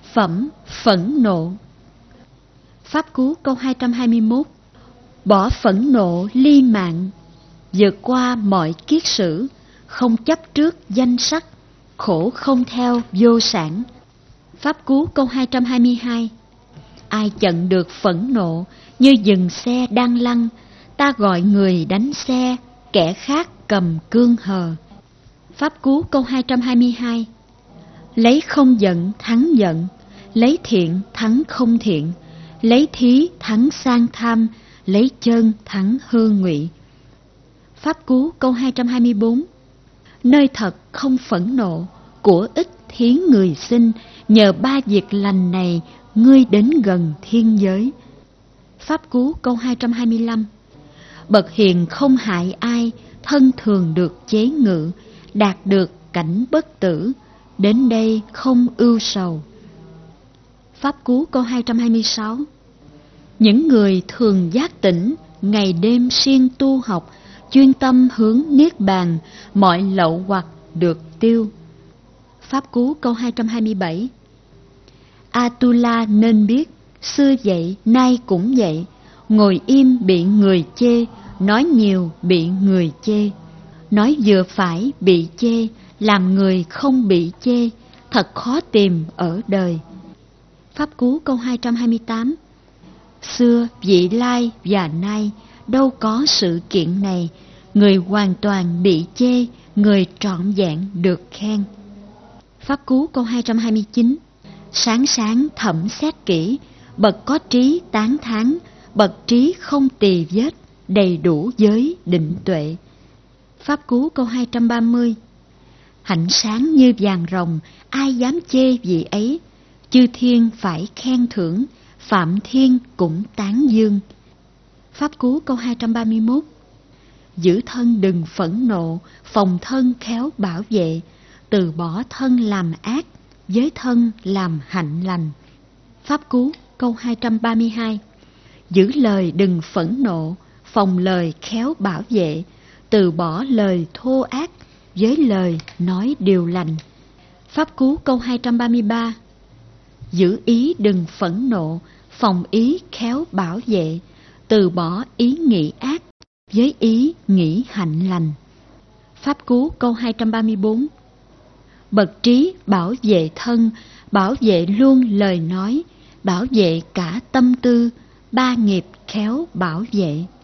Phẩm phẫn nộ. Pháp Cú câu 221. Bỏ phẫn nộ ly mạng, vượt qua mọi kiết sử, không chấp trước danh sắc, khổ không theo vô sản. Pháp Cú câu 222. Ai chặn được phẫn nộ, như dừng xe đang lăn, ta gọi người đánh xe, kẻ khác cầm cương hờ. Pháp Cú câu 222. Lấy không giận thắng giận, lấy thiện thắng không thiện, lấy thí thắng sang tham, lấy chân thắng hư ngụy. Pháp Cú câu 224. Nơi thật không phẫn nộ, của ích thiến người sinh, nhờ ba việc lành này ngươi đến gần thiên giới. Pháp Cú câu 225. Bậc hiền không hại ai, thân thường được chế ngự, đạt được cảnh bất tử, đến đây không ưu sầu. Pháp Cú câu 226. Những người thường giác tỉnh, ngày đêm siêng tu học, chuyên tâm hướng niết bàn, mọi lậu hoặc được tiêu. Pháp Cú câu 227. Atula nên biết, xưa vậy nay cũng vậy, ngồi im bị người chê, nói nhiều bị người chê, nói vừa phải bị chê, làm người không bị chê, thật khó tìm ở đời. Pháp Cú câu 228. Xưa, vị lai và nay, đâu có sự kiện này, người hoàn toàn bị chê, người trọn vẹn được khen. Pháp Cú câu 229. Sáng sáng thẩm xét kỹ, bậc có trí tán thán, bậc trí không tì vết, đầy đủ giới định tuệ. Pháp Cú câu 230. Hạnh sáng như vàng rồng, ai dám chê vị ấy, chư thiên phải khen thưởng, phạm thiên cũng tán dương. Pháp Cú câu 231. Giữ thân đừng phẫn nộ, phòng thân khéo bảo vệ, từ bỏ thân làm ác, với thân làm hạnh lành. Pháp Cú câu 232. Giữ lời đừng phẫn nộ, phòng lời khéo bảo vệ, từ bỏ lời thô ác, với lời nói điều lành. Pháp Cú câu 233. Giữ ý đừng phẫn nộ, phòng ý khéo bảo vệ, từ bỏ ý nghĩ ác, với ý nghĩ hạnh lành. Pháp Cú câu 234. Bậc trí bảo vệ thân, bảo vệ luôn lời nói, bảo vệ cả tâm tư, ba nghiệp khéo bảo vệ.